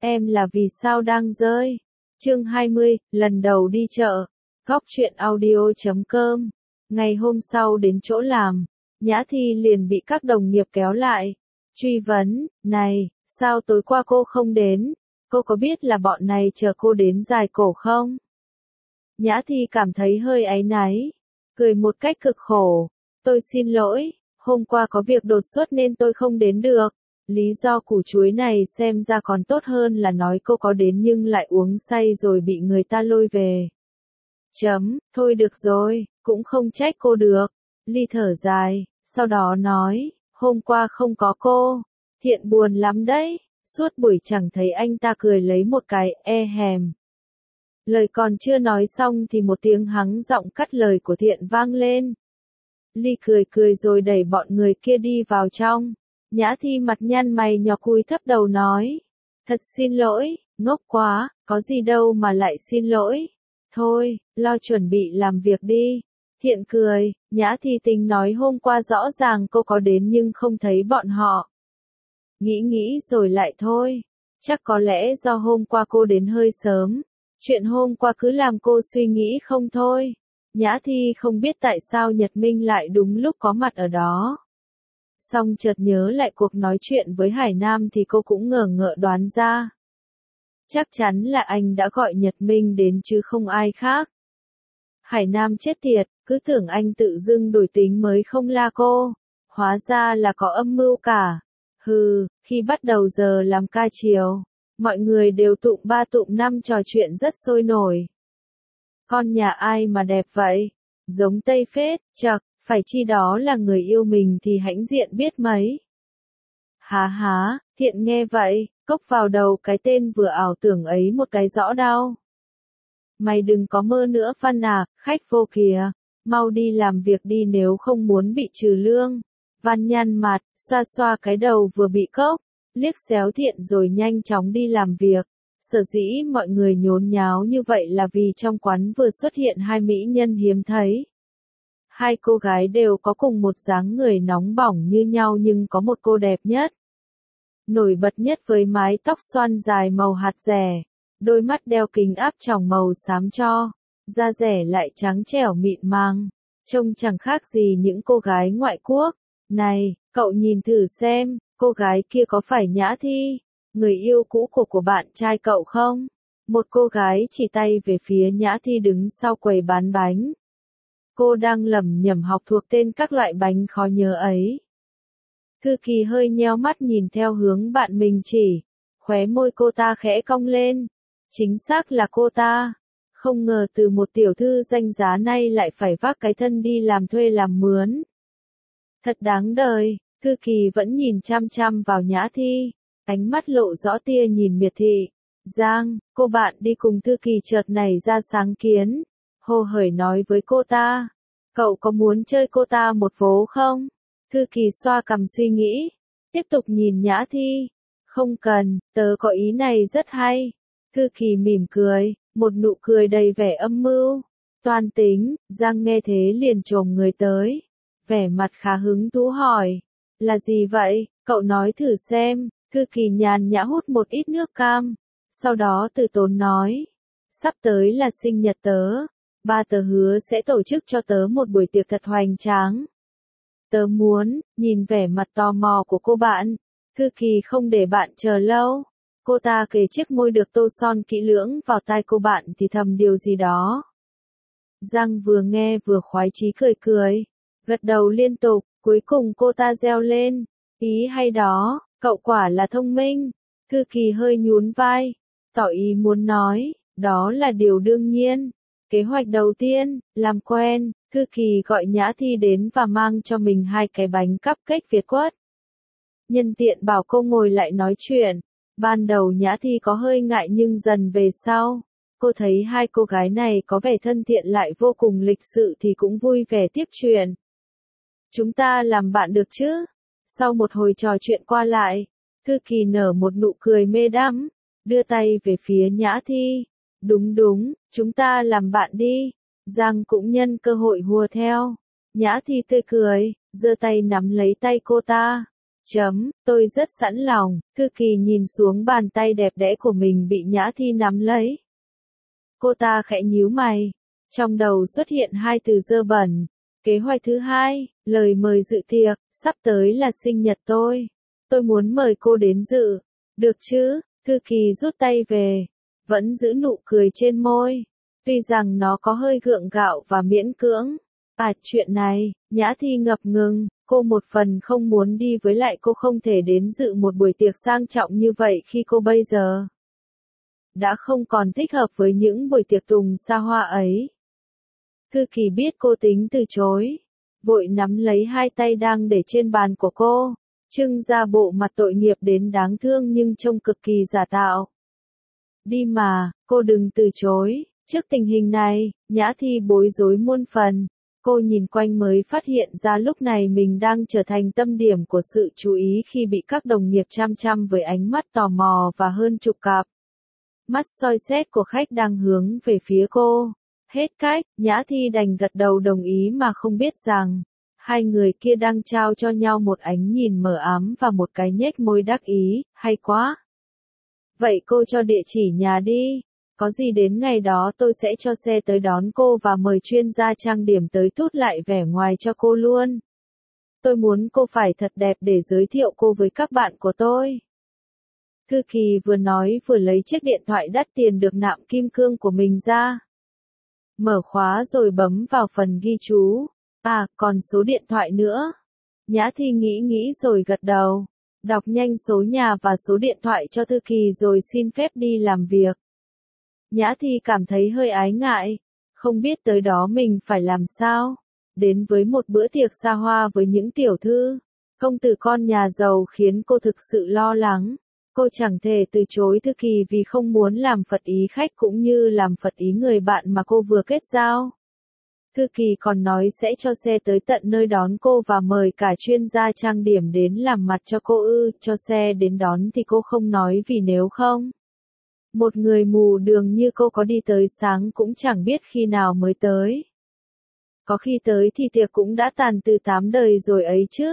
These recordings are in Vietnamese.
Em là vì sao đang rơi. Chương 20, lần đầu đi chợ. Góc truyện audio.com. Ngày hôm sau đến chỗ làm, Nhã Thi liền bị các đồng nghiệp kéo lại. Truy vấn, này, sao tối qua cô không đến? Cô có biết là bọn này chờ cô đến dài cổ không? Nhã Thi cảm thấy hơi áy náy, cười một cách cực khổ. Tôi xin lỗi, hôm qua có việc đột xuất nên tôi không đến được. Lý do củ chuối này xem ra còn tốt hơn là nói cô có đến nhưng lại uống say rồi bị người ta lôi về. Thôi được rồi, cũng không trách cô được. Ly thở dài, sau đó nói, hôm qua không có cô, Thiện buồn lắm đấy. Suốt buổi chẳng thấy anh ta cười lấy một cái hèm. Lời còn chưa nói xong thì một tiếng hắng giọng cắt lời của Thiện vang lên. Ly cười cười rồi đẩy bọn người kia đi vào trong. Nhã Thi mặt nhăn mày nhó cúi thấp đầu nói. Thật xin lỗi, ngốc quá, có gì đâu mà lại xin lỗi. Thôi, lo chuẩn bị làm việc đi. Thiện cười, Nhã Thi tính nói hôm qua rõ ràng cô có đến nhưng không thấy bọn họ. Nghĩ rồi lại thôi. Chắc có lẽ do hôm qua cô đến hơi sớm. Chuyện hôm qua cứ làm cô suy nghĩ không thôi. Nhã Thi không biết tại sao Nhật Minh lại đúng lúc có mặt ở đó. Xong chợt nhớ lại cuộc nói chuyện với Hải Nam thì cô cũng ngờ ngợ đoán ra. Chắc chắn là anh đã gọi Nhật Minh đến chứ không ai khác. Hải Nam chết tiệt, cứ tưởng anh tự dưng đổi tính mới không la cô. Hóa ra là có âm mưu cả. Khi bắt đầu giờ làm ca chiều, mọi người đều tụm ba tụm năm trò chuyện rất sôi nổi. Con nhà ai mà đẹp vậy? Giống Tây phết, chậc, phải chi đó là người yêu mình thì hãnh diện biết mấy. Há, Thiện nghe vậy, cốc vào đầu cái tên vừa ảo tưởng ấy một cái rõ đau. Mày đừng có mơ nữa Văn à, khách vô kìa, mau đi làm việc đi nếu không muốn bị trừ lương. Văn nhăn mặt, xoa xoa cái đầu vừa bị cốc, liếc xéo Thiện rồi nhanh chóng đi làm việc. Sở dĩ mọi người nhốn nháo như vậy là vì trong quán vừa xuất hiện hai mỹ nhân hiếm thấy. Hai cô gái đều có cùng một dáng người nóng bỏng như nhau nhưng có một cô đẹp nhất. Nổi bật nhất với mái tóc xoăn dài màu hạt rẻ, đôi mắt đeo kính áp tròng màu xám tro, da rẻ lại trắng trẻo mịn màng, trông chẳng khác gì những cô gái ngoại quốc. Này, cậu nhìn thử xem, cô gái kia có phải Nhã Thi, người yêu cũ của bạn trai cậu không? Một cô gái chỉ tay về phía Nhã Thi đứng sau quầy bán bánh. Cô đang lẩm nhẩm học thuộc tên các loại bánh khó nhớ ấy. Thư Kỳ hơi nheo mắt nhìn theo hướng bạn mình chỉ, khóe môi cô ta khẽ cong lên. Chính xác là cô ta. Không ngờ từ một tiểu thư danh giá này lại phải vác cái thân đi làm thuê làm mướn. Thật đáng đời, Thư Kỳ vẫn nhìn chăm chăm vào Nhã Thi, ánh mắt lộ rõ tia nhìn miệt thị. Giang, cô bạn đi cùng Thư Kỳ chợt nảy ra sáng kiến, hồ hởi nói với cô ta. Cậu có muốn chơi cô ta một vố không? Thư Kỳ xoa cằm suy nghĩ, tiếp tục nhìn Nhã Thi. Không cần, tớ có ý này rất hay. Thư Kỳ mỉm cười, một nụ cười đầy vẻ âm mưu. Toan tính, Giang nghe thế liền chồm người tới. Vẻ mặt khá hứng thú hỏi. Là gì vậy, cậu nói thử xem. Thư Kỳ nhàn nhã hút một ít nước cam. Sau đó từ tốn nói. Sắp tới là sinh nhật tớ. Ba tớ hứa sẽ tổ chức cho tớ một buổi tiệc thật hoành tráng. Tớ muốn, nhìn vẻ mặt tò mò của cô bạn. Thư Kỳ không để bạn chờ lâu. Cô ta kề chiếc môi được tô son kỹ lưỡng vào tai cô bạn thì thầm điều gì đó. Giang vừa nghe vừa khoái chí cười, gật đầu liên tục, cuối cùng cô ta reo lên. Ý hay đó, cậu quả là thông minh. Thư Kỳ hơi nhún vai, tỏ ý muốn nói, đó là điều đương nhiên. Kế hoạch đầu tiên, làm quen, Thư Kỳ gọi Nhã Thi đến và mang cho mình 2 cái bánh cupcake Việt quất. Nhân tiện bảo cô ngồi lại nói chuyện. Ban đầu Nhã Thi có hơi ngại nhưng dần về sau, cô thấy hai cô gái này có vẻ thân thiện lại vô cùng lịch sự thì cũng vui vẻ tiếp chuyện. Chúng ta làm bạn được chứ? Sau một hồi trò chuyện qua lại, Thư Kỳ nở một nụ cười mê đắm, đưa tay về phía Nhã Thi. Đúng, chúng ta làm bạn đi. Giang cũng nhân cơ hội hùa theo. Nhã Thi tươi cười, giơ tay nắm lấy tay cô ta. Tôi rất sẵn lòng. Thư Kỳ nhìn xuống bàn tay đẹp đẽ của mình bị Nhã Thi nắm lấy. Cô ta khẽ nhíu mày. Trong đầu xuất hiện hai từ dơ bẩn. Kế hoạch thứ hai, lời mời dự tiệc, sắp tới là sinh nhật tôi. Tôi muốn mời cô đến dự. Được chứ? Thư Kỳ rút tay về. Vẫn giữ nụ cười trên môi. Tuy rằng nó có hơi gượng gạo và miễn cưỡng. Chuyện này, Nhã Thi ngập ngừng. Cô một phần không muốn đi với lại cô không thể đến dự một buổi tiệc sang trọng như vậy khi cô bây giờ đã không còn thích hợp với những buổi tiệc tùng xa hoa ấy. Thư Kỳ biết cô tính từ chối. Vội nắm lấy hai tay đang để trên bàn của cô. Trưng ra bộ mặt tội nghiệp đến đáng thương nhưng trông cực kỳ giả tạo. Đi mà, cô đừng từ chối. Trước tình hình này, Nhã Thi bối rối muôn phần. Cô nhìn quanh mới phát hiện ra lúc này mình đang trở thành tâm điểm của sự chú ý khi bị các đồng nghiệp chăm chăm với ánh mắt tò mò và hơn chục cặp mắt soi xét của khách đang hướng về phía cô. Hết cách, Nhã Thi đành gật đầu đồng ý mà không biết rằng hai người kia đang trao cho nhau một ánh nhìn mờ ám và một cái nhếch môi đắc ý. Hay quá. Vậy cô cho địa chỉ nhà đi. Có gì đến ngày đó tôi sẽ cho xe tới đón cô và mời chuyên gia trang điểm tới tút lại vẻ ngoài cho cô luôn. Tôi muốn cô phải thật đẹp để giới thiệu cô với các bạn của tôi. Thư Kỳ vừa nói vừa lấy chiếc điện thoại đắt tiền được nạm kim cương của mình ra. Mở khóa rồi bấm vào phần ghi chú. Còn số điện thoại nữa. Nhã Thi nghĩ rồi gật đầu. Đọc nhanh số nhà và số điện thoại cho Thư Kỳ rồi xin phép đi làm việc. Nhã Thi cảm thấy hơi ái ngại. Không biết tới đó mình phải làm sao. Đến với một bữa tiệc xa hoa với những tiểu thư, công tử con nhà giàu khiến cô thực sự lo lắng. Cô chẳng thể từ chối Thư Kỳ vì không muốn làm phật ý khách cũng như làm phật ý người bạn mà cô vừa kết giao. Thư Kỳ còn nói sẽ cho xe tới tận nơi đón cô và mời cả chuyên gia trang điểm đến làm mặt cho cô cho xe đến đón thì cô không nói vì nếu không. Một người mù đường như cô có đi tới sáng cũng chẳng biết khi nào mới tới. Có khi tới thì tiệc cũng đã tàn từ 8 đời rồi ấy chứ.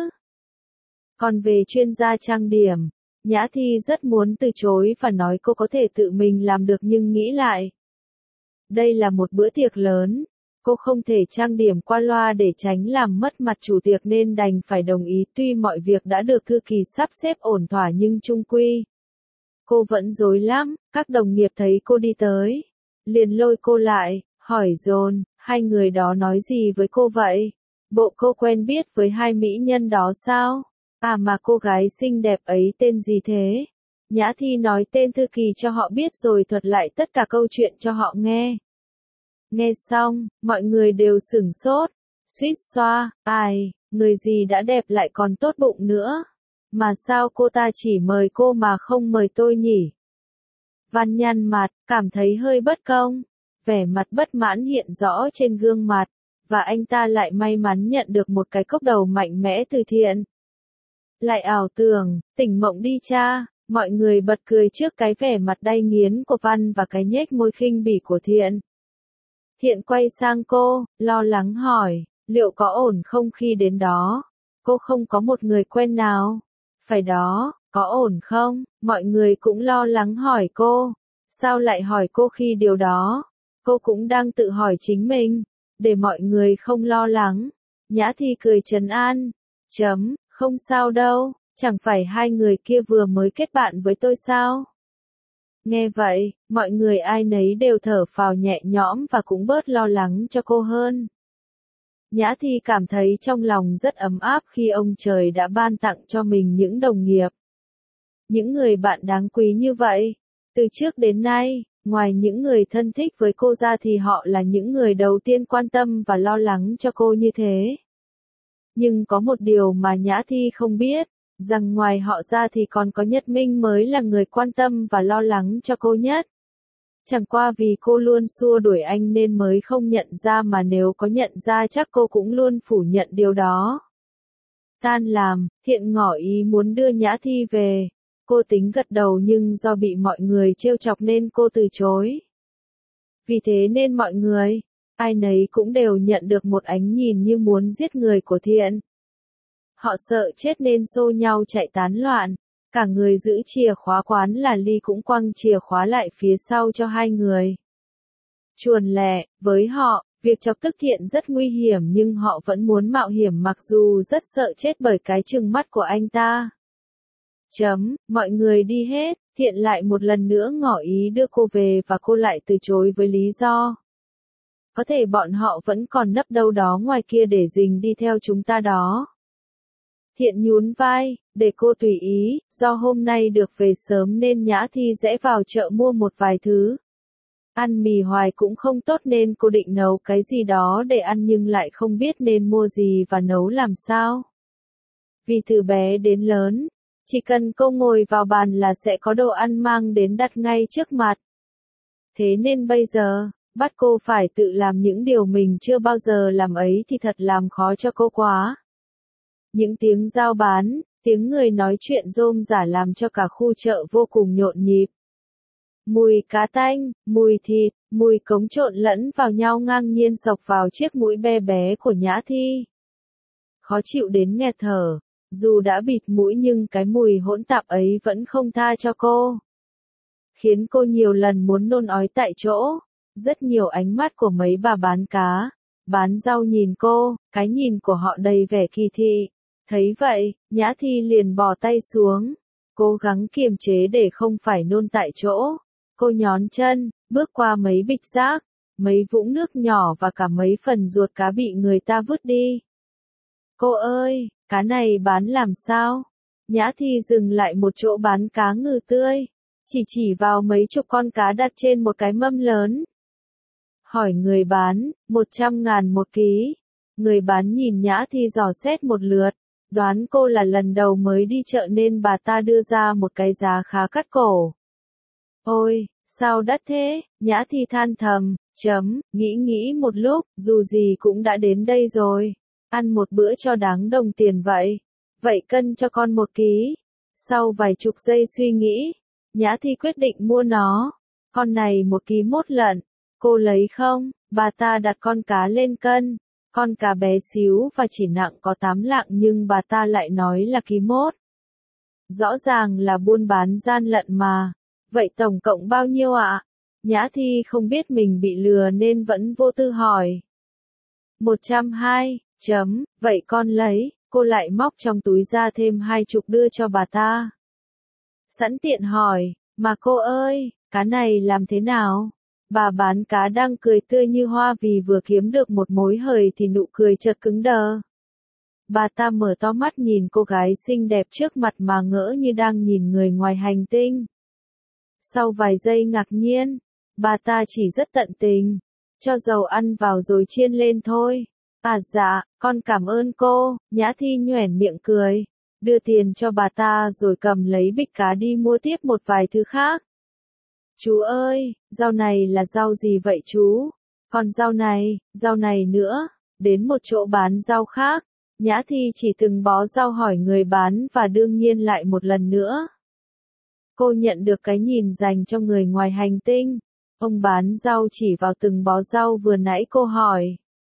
Còn về chuyên gia trang điểm, Nhã Thi rất muốn từ chối và nói cô có thể tự mình làm được nhưng nghĩ lại. Đây là một bữa tiệc lớn, cô không thể trang điểm qua loa để tránh làm mất mặt chủ tiệc nên đành phải đồng ý tuy mọi việc đã được Thư Kỳ sắp xếp ổn thỏa nhưng chung quy. Cô vẫn rối lắm, các đồng nghiệp thấy cô đi tới. Liền lôi cô lại, hỏi dồn, hai người đó nói gì với cô vậy? Bộ cô quen biết với hai mỹ nhân đó sao? Mà cô gái xinh đẹp ấy tên gì thế? Nhã Thi nói tên Thư Kỳ cho họ biết rồi thuật lại tất cả câu chuyện cho họ nghe. Nghe xong, mọi người đều sửng sốt. Suýt xoa, người gì đã đẹp lại còn tốt bụng nữa. Mà sao cô ta chỉ mời cô mà không mời tôi nhỉ? Văn nhăn mặt, cảm thấy hơi bất công. Vẻ mặt bất mãn hiện rõ trên gương mặt. Và anh ta lại may mắn nhận được một cái cốc đầu mạnh mẽ từ Thiện. Lại ảo tưởng, tỉnh mộng đi cha. Mọi người bật cười trước cái vẻ mặt đay nghiến của Văn và cái nhếch môi khinh bỉ của Thiện. Thiện quay sang cô, lo lắng hỏi, liệu có ổn không khi đến đó? Cô không có một người quen nào. Phải đó, có ổn không? Mọi người cũng lo lắng hỏi cô. Sao lại hỏi cô khi điều đó? Cô cũng đang tự hỏi chính mình. Để mọi người không lo lắng. Nhã Thi cười trấn an. Không sao đâu, chẳng phải hai người kia vừa mới kết bạn với tôi sao? Nghe vậy, mọi người ai nấy đều thở phào nhẹ nhõm và cũng bớt lo lắng cho cô hơn. Nhã Thi cảm thấy trong lòng rất ấm áp khi ông trời đã ban tặng cho mình những đồng nghiệp. Những người bạn đáng quý như vậy. Từ trước đến nay, ngoài những người thân thích với cô ra thì họ là những người đầu tiên quan tâm và lo lắng cho cô như thế. Nhưng có một điều mà Nhã Thi không biết, rằng ngoài họ ra thì còn có Nhất Minh mới là người quan tâm và lo lắng cho cô nhất. Chẳng qua vì cô luôn xua đuổi anh nên mới không nhận ra mà nếu có nhận ra chắc cô cũng luôn phủ nhận điều đó. Tan làm, Thiện ngỏ ý muốn đưa Nhã Thi về. Cô tính gật đầu nhưng do bị mọi người trêu chọc nên cô từ chối. Vì thế nên mọi người, ai nấy cũng đều nhận được một ánh nhìn như muốn giết người của Thiện. Họ sợ chết nên xô nhau chạy tán loạn. Cả người giữ chìa khóa quán là Ly cũng quăng chìa khóa lại phía sau cho hai người. Chuồn lẹ, với họ, việc chọc tức Thiện rất nguy hiểm nhưng họ vẫn muốn mạo hiểm mặc dù rất sợ chết bởi cái trừng mắt của anh ta. Mọi người đi hết, Thiện lại một lần nữa ngỏ ý đưa cô về và cô lại từ chối với lý do. Có thể bọn họ vẫn còn nấp đâu đó ngoài kia để rình đi theo chúng ta đó. Thiện nhún vai, để cô tùy ý, do hôm nay được về sớm nên Nhã Thi rẽ vào chợ mua một vài thứ. Ăn mì hoài cũng không tốt nên cô định nấu cái gì đó để ăn nhưng lại không biết nên mua gì và nấu làm sao. Vì từ bé đến lớn, chỉ cần cô ngồi vào bàn là sẽ có đồ ăn mang đến đặt ngay trước mặt. Thế nên bây giờ, bắt cô phải tự làm những điều mình chưa bao giờ làm ấy thì thật làm khó cho cô quá. Những tiếng giao bán, tiếng người nói chuyện rôm rả làm cho cả khu chợ vô cùng nhộn nhịp. Mùi cá tanh, mùi thịt, mùi cống trộn lẫn vào nhau ngang nhiên xộc vào chiếc mũi be bé của Nhã Thi. Khó chịu đến nghẹt thở, dù đã bịt mũi nhưng cái mùi hỗn tạp ấy vẫn không tha cho cô. Khiến cô nhiều lần muốn nôn ói tại chỗ. Rất nhiều ánh mắt của mấy bà bán cá, bán rau nhìn cô, cái nhìn của họ đầy vẻ kỳ thị. Thấy vậy, Nhã Thi liền bỏ tay xuống, cố gắng kiềm chế để không phải nôn tại chỗ. Cô nhón chân, bước qua mấy bịch rác, mấy vũng nước nhỏ và cả mấy phần ruột cá bị người ta vứt đi. Cô ơi, cá này bán làm sao? Nhã Thi dừng lại một chỗ bán cá ngừ tươi, chỉ vào mấy chục con cá đặt trên một cái mâm lớn. Hỏi người bán, 100.000 một ký. Người bán nhìn Nhã Thi dò xét một lượt, đoán cô là lần đầu mới đi chợ nên bà ta đưa ra một cái giá khá cắt cổ. Ôi, sao đắt thế? Nhã Thi than thầm, nghĩ một lúc, dù gì cũng đã đến đây rồi. Ăn một bữa cho đáng đồng tiền vậy. Vậy cân cho con 1 ký. Sau vài chục giây suy nghĩ, Nhã Thi quyết định mua nó. Con này 1 ký mốt lận. Cô lấy không? Bà ta đặt con cá lên cân. Con cá bé xíu và chỉ nặng có 8 lạng nhưng bà ta lại nói là ký mốt. Rõ ràng là buôn bán gian lận mà. Vậy tổng cộng bao nhiêu ạ? Nhã Thi không biết mình bị lừa nên vẫn vô tư hỏi. 120, vậy con lấy, cô lại móc trong túi ra thêm 20 đưa cho bà ta. Sẵn tiện hỏi, mà cô ơi, cá này làm thế nào? Bà bán cá đang cười tươi như hoa vì vừa kiếm được một mối hời thì nụ cười chợt cứng đờ. Bà ta mở to mắt nhìn cô gái xinh đẹp trước mặt mà ngỡ như đang nhìn người ngoài hành tinh. Sau vài giây ngạc nhiên, bà ta chỉ rất tận tình, cho dầu ăn vào rồi chiên lên thôi. À dạ, con cảm ơn cô. Nhã Thi nhoẻn miệng cười, đưa tiền cho bà ta rồi cầm lấy bịch cá đi mua tiếp một vài thứ khác. Chú ơi, rau này là rau gì vậy chú? Còn rau này nữa. Đến một chỗ bán rau khác, Nhã Thi chỉ từng bó rau hỏi người bán và đương nhiên lại một lần nữa. Cô nhận được cái nhìn dành cho người ngoài hành tinh. Ông bán rau chỉ vào từng bó rau vừa nãy cô hỏi.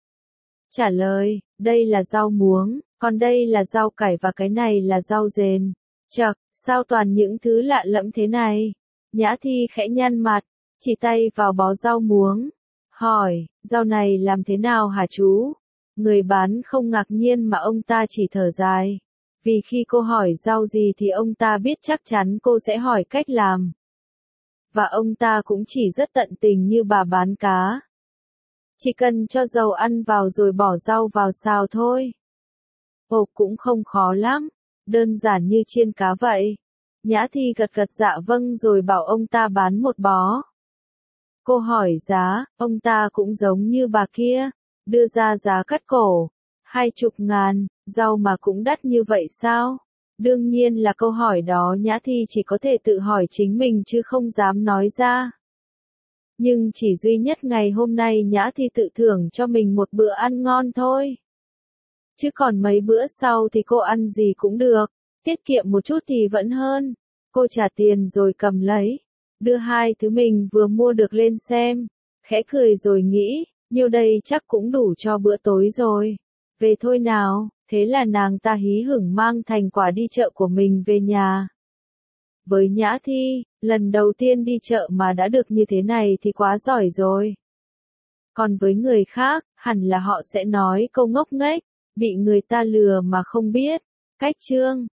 Trả lời, đây là rau muống, còn đây là rau cải và cái này là rau dền. Chậc, sao toàn những thứ lạ lẫm thế này? Nhã Thi khẽ nhăn mặt, chỉ tay vào bó rau muống. Hỏi, rau này làm thế nào hả chú? Người bán không ngạc nhiên mà ông ta chỉ thở dài. Vì khi cô hỏi rau gì thì ông ta biết chắc chắn cô sẽ hỏi cách làm. Và ông ta cũng chỉ rất tận tình như bà bán cá. Chỉ cần cho dầu ăn vào rồi bỏ rau vào xào thôi. Ồ, cũng không khó lắm, đơn giản như chiên cá vậy. Nhã Thi gật dạ vâng rồi bảo ông ta bán một bó. Cô hỏi giá, ông ta cũng giống như bà kia, đưa ra giá cắt cổ. 20.000, rau mà cũng đắt như vậy sao? Đương nhiên là câu hỏi đó Nhã Thi chỉ có thể tự hỏi chính mình chứ không dám nói ra. Nhưng chỉ duy nhất ngày hôm nay Nhã Thi tự thưởng cho mình một bữa ăn ngon thôi. Chứ còn mấy bữa sau thì cô ăn gì cũng được, tiết kiệm một chút thì vẫn hơn. Cô trả tiền rồi cầm lấy, đưa 2 thứ mình vừa mua được lên xem, khẽ cười rồi nghĩ, nhiêu đây chắc cũng đủ cho bữa tối rồi. Về thôi nào. Thế là nàng ta hí hửng mang thành quả đi chợ của mình về nhà. Với Nhã Thi, lần đầu tiên đi chợ mà đã được như thế này thì quá giỏi rồi. Còn với người khác, hẳn là họ sẽ nói câu ngốc nghếch, bị người ta lừa mà không biết. Cách chương